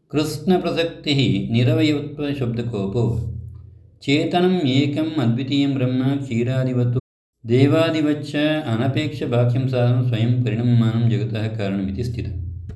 कृष्णप्रसक्तिः निरवयत्वशब्दकोपो चेतनम् एकम् अद्वितीयं ब्रह्म क्षीरादिवत् देवादिवच्च अनपेक्षबाह्यं साधनं स्वयं परिणममानं जगतः कारणमिति स्थितम्।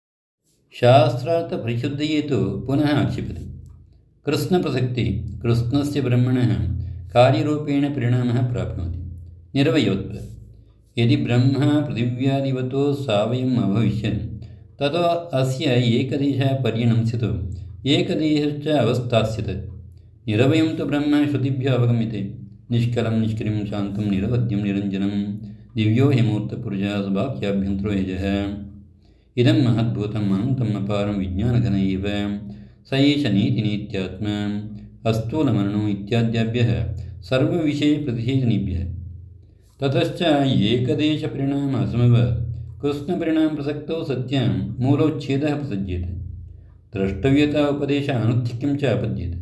शास्त्रार्थपरिशुद्धये तु पुनः आक्षिपति। कृष्णप्रसक्तिः कृष्णस्य ब्रह्मणः कार्यरूपेण परिणामः प्राप्नोति। निरवयत्वं यदि ब्रह्म पृथिव्यादिवतो सावयम् अभविष्यन् ततो अस्य एकदेशः पर्यणम्स्यतो एकदेशश्च अवस्थास्यत्। निरवयं तु ब्रह्म श्रुतिभ्यो अवगम्यते। निष्कलं निष्क्रियं शान्तं निरवध्यं निरञ्जनं दिव्यो ह्यमूर्तपुरुषः सुबाह्याभ्यन्तरो यजः। इदं महद्भूतम् अनन्तम् अपारं विज्ञानघन एव स एष नीतिनीत्यात्मा अस्थूलमरणो इत्याद्याभ्यः सर्वविषयप्रतिषेधनेभ्यः। ततश्च एकदेशपरिणामसमवत् कृष्णपरिणामप्रसक्तौ सत्यां मूलोच्छेदः प्रसज्येते। द्रष्टव्यता उपदेश अनुत्थिक्यं च आपद्येते।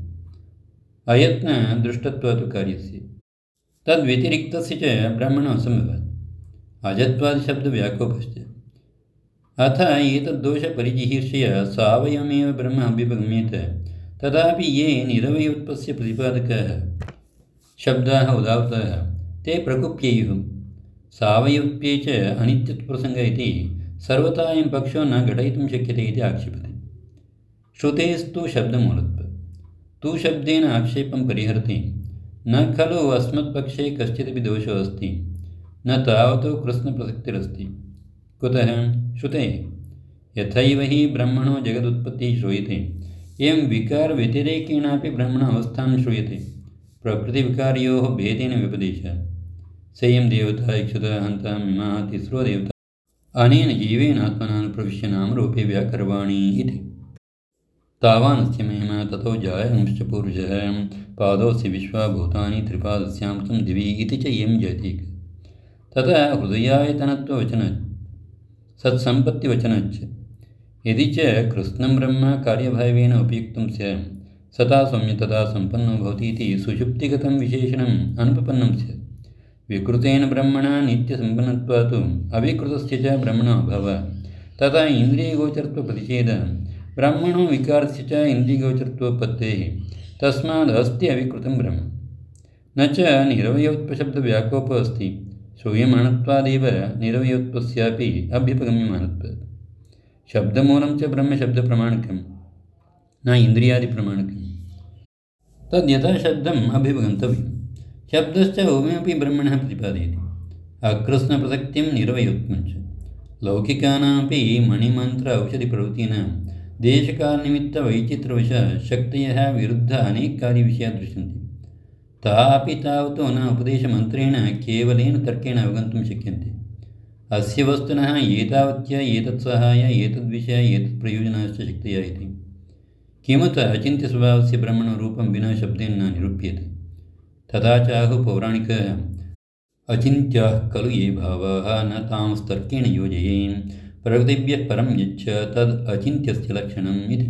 अयत्नदृष्टत्वात् कार्यस्य तद्व्यतिरिक्तस्य च ब्रह्मणो असम्भवात्। अजत्वादिशब्दव्याकोपश्च अथ एतद्दोषपरिजिहीर्ष्य सावयमेव ब्रह्म अभ्युपगम्येत। तथापि ये निरवयत्वस्य प्रतिपादकाः शब्दाः उदाहृताः ते प्रकुप्येयुः। सावयत्वे च अनित्यत्वप्रसङ्ग इति सर्वथा अयं पक्षो न घटयितुं शक्यते इति आक्षिपति। श्रुतेस्तु शब्दमूलत्वं तु शब्देन आक्षेपं परिहरति। न खलु अस्मत्पक्षे कश्चिदपि दोषो अस्ति न तावतो कृष्णप्रसक्तिरस्ति। कुतः? श्रुतेः यथैव हि ब्रह्मणो जगदुत्पत्तिः श्रूयते एवं विकारव्यतिरेकेणापि ब्रह्मण अवस्थानं श्रूयते। प्रकृतिविकारयोः भेदेन व्यपदेशः। सेयं देवता इक्षुतः हन्ता इमाः तिस्रो देवता अनेन जीवेन आत्मना प्रविश्य नामरूपे व्याकरवाणी इति। तावानस्य महिमा ततो जायंश्च पूर्वजः पादोऽस्य विश्वाभूतानि त्रिपादस्यामृतं दिवि इति च इयं जयतीक। तथा हृदयायतनत्ववचनात् सत्सम्पत्तिवचनाच्च यदि च कृष्णं ब्रह्म कार्यभावेन उपयुक्तं स्यात् सता सौम्य तथा सम्पन्नो भवति इति सुषुप्तिगतं विशेषणम् अनुपपन्नं स्यात्। विकृतेन ब्रह्मणा नित्यसम्पन्नत्वात् अविकृतस्य च ब्रह्मणो अभावः। तथा इन्द्रियगोचरत्वप्रतिषेधः ब्रह्मणो विकारस्य च इन्द्रियगोचरत्वोत्पत्तेः। तस्माद् अस्ति अविकृतं ब्रह्म। न च निरवयत्वशब्दव्याकोपो अस्ति। श्रूयमाणत्वादेव निरवयत्वस्यापि अभ्युपगम्यमानत्वात्। शब्दमूलं च ब्रह्मशब्दप्रमाणकं न इन्द्रियादिप्रमाणकं। तद्यथा शब्दम् अभ्युपगन्तव्यं। शब्दश्च उभयमपि ब्रह्मणः प्रतिपादयति। अकृष्णप्रसक्तिं निरवयत्वं च लौकिकानामपि मणिमन्त्र औषधिप्रभृतीनां देशकालनिमित्तवैचित्रवशात् शक्तयः विरुद्ध अनेककार्यविषयाः दृश्यन्ते। तापि तावतो न उपदेशमन्त्रेण केवलेन तर्केण अवगन्तुं शक्यन्ते। अस्य वस्तुनः एतावत्या एतत्सहाय एतद्विषय एतत्प्रयोजनाश्च शक्तयः इति। किमुत अचिन्त्यस्वभावस्य ब्रह्मणो रूपं विना शब्देन न निरूप्यते। तथा च आहुः पौराणिकाः अचिन्त्याः खलु ये भावाः न तांस्तर्केण योजयेन् प्रकृतिभ्यः परं यच्च तद् अचिन्त्यस्य लक्षणम् इति।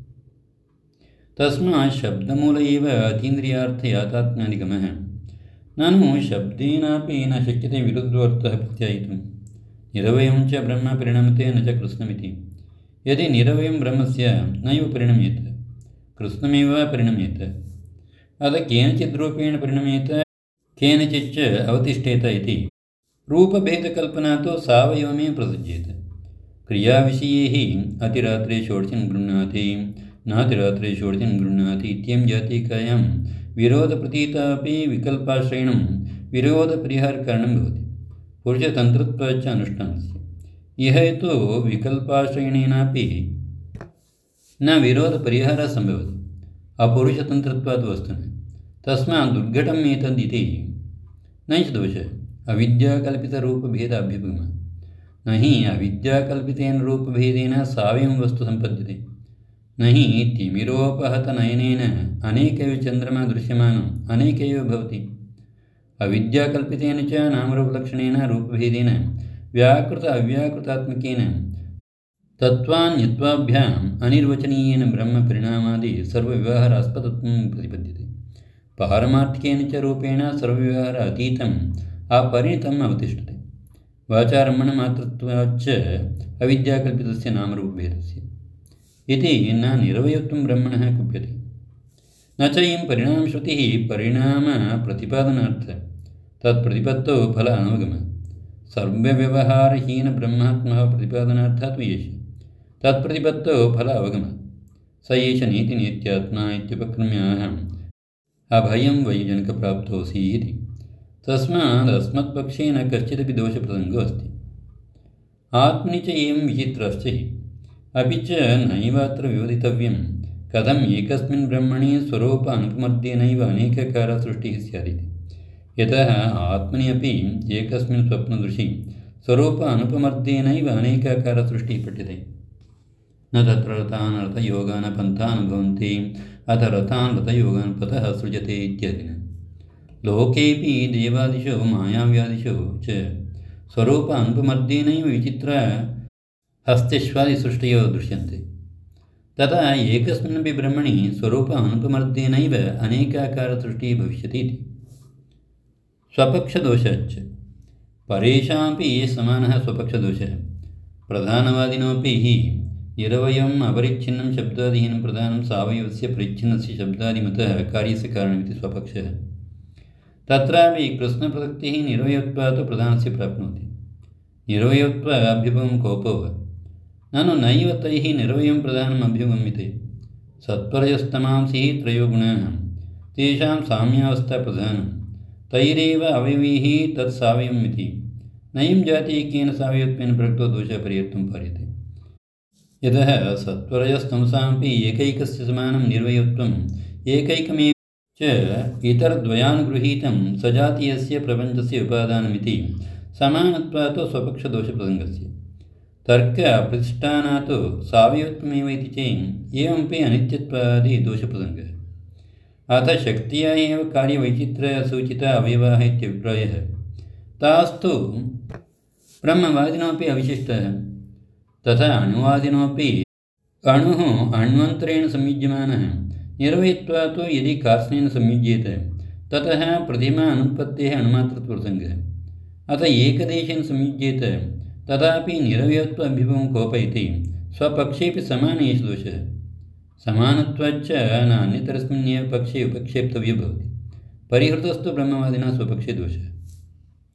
तस्मात् शब्दमूल एव अतीन्द्रियार्थयाथात्म्यादिगमः। ननु शब्देनापि न शक्यते विरुद्धोऽर्थः प्रत्यायितुम्। निरवयं च ब्रह्म परिणमते न च कृष्णमिति। यदि निरवयं ब्रह्मस्य नैव परिणमेत कृष्णमेव परिणमेत। अतः केनचिद्रूपेण परिणमेत केनचिच्च अवतिष्ठेत इति। रूपभेदकल्पना तु सावयवमेव प्रसज्येत। क्रियाविषये हि अतिरात्रे षोडशं गृह्णाति नातिरात्रे षोडशं गृह्णाति इत्ययं जातीकायां विरोधप्रतीतापि विकल्पाश्रयणं विरोधपरिहारकारणं भवति। पुरुषतन्त्रत्वाच्च अनुष्ठानस्य इह तु विकल्पाश्रयणेनापि न विरोधपरिहारः सम्भवति अपुरुषतन्त्रत्वात् वस्तुनः। तस्मात् दुर्घटम् एतदिति नैष दोषः अविद्याकल्पितरूपभेदाभ्युपगमः। न हि अविद्याकल्पितेन रूपभेदेन सावयं वस्तु सम्पद्यते। न हि तिमिरोपहतनयनेन अनेकैव चन्द्रमा दृश्यमानम् अनेकैव भवति। अविद्याकल्पितेन च नामरूपलक्षणेन रूपभेदेन व्याकृत अव्याकृतात्मकेन तत्त्वान्यत्वाभ्याम् अनिर्वचनीयेन ब्रह्मपरिणामादि सर्वव्यवहारास्पदत्वं प्रतिपद्यते। पारमार्थिकेन च रूपेण सर्वव्यवहार अतीतम् अपरिणतम् अवतिष्ठते। वाचारम्भणमात्रत्वाच्च अविद्याकल्पितस्य नामरूपभेदस्य इति न निरवयत्वं ब्रह्मणः कुप्यते। न च इयं परिणामश्रुतिः परिणामप्रतिपादनार्थ तत्प्रतिपत्तौ फल अनवगमः सर्वव्यवहारहीनब्रह्मात्मः प्रतिपादनार्थः तु एष तत्प्रतिपत्तौ फल अवगमः स एष नीतिनीत्यात्मा इत्युपक्रम्याः अभयं वै जनकप्राप्तोऽसि इति। तस्मात् अस्मत्पक्षेन कश्चिदपि दोषप्रसङ्गो अस्ति। आत्मनि च एवं विचित्रश्च हि अपि च नैवात्र विवदितव्यं कथम् एकस्मिन् ब्रह्मणि स्वरूप अनुपमर्देनैव अनेककारसृष्टिः स्यादिति। यतः आत्मनि अपि एकस्मिन् स्वप्नदृशि स्वरूप अनुपमर्देनैव अनेकाकारसृष्टिः पठ्यते। न तत्र रथान् रथयोगान् पन्थान् भवन्ति अथ रथान् रथयोगान् पथः सृजते इत्यादिना। लोकेऽपि देवादिषु मायाव्यादिषु च स्वरूप अनुपमर्देनैव विचित्र हस्तिष्वादिसृष्टयो दृश्यन्ते। तथा एकस्मिन्नपि ब्रह्मणि स्वरूप अनुपमर्देनैव अनेकाकारसृष्टिः भविष्यति इति। स्वपक्षदोषश्च परेषामपि समानः स्वपक्षदोषः प्रधानवादिनोऽपि हि निरवयम् अपरिच्छिन्नं शब्दादिहीनं प्रधानं सावयवस्य परिच्छिन्नस्य शब्दादिमतः कार्यस्य कारणमिति स्वपक्षः। तत्रापि कृष्णप्रसक्तिः निरवयत्वात् प्रधानस्य प्राप्नोति। निरवयत्व अभ्युपगं कोपो वा ननु नैव तैः निरवयं प्रधानम् अभ्युगम्यते। सत्वरजस्तमांसिः त्रयो गुणाः तेषां साम्यावस्था प्रधानं तैरेव अवयवैः तत्सावयवम् इति नयं जातीयेन सावयत्वेन प्रयुक्तो दोषः परिहर्तुं पार्यते। यतः सत्वरजस्तमसामपि एकैकस्य समानं निर्वयत्वम् एकैकमेव च इतरद्वयानुगृहीतं सजातीयस्य प्रपञ्चस्य उपादानमिति समानत्वात् स्वपक्षदोषप्रसङ्गस्य तर्कप्रतिष्ठानात् सावयत्वमेव इति चेत् एवमपि अनित्यत्वादिदोषप्रसङ्गः। अथ शक्त्या एव कार्यवैचित्र्यसूचिता अवयवाः इत्यभिप्रायः तास्तु ब्रह्मवादिनोऽपि अविशिष्टः। तथा अणुवादिनोऽपि अणुः अण्वन्तरेण संयुज्यमानः निर्वयत्वात् यदि कार्ष्णेन संयुज्येत ततः प्रतिमा अनुत्पत्तेः अणुमात्रत्वप्रसङ्गः। अथ एकदेशेन संयुज्येत तथापि निरवयत्व अभ्युपगं कोपयति स्वपक्षेऽपि समान एष दोषः। समानत्वाच्च न अन्यतरस्मिन्नेव पक्षे उपक्षेप्तव्यो भवति। परिहृतस्तु ब्रह्मवादिना स्वपक्षे दोषः।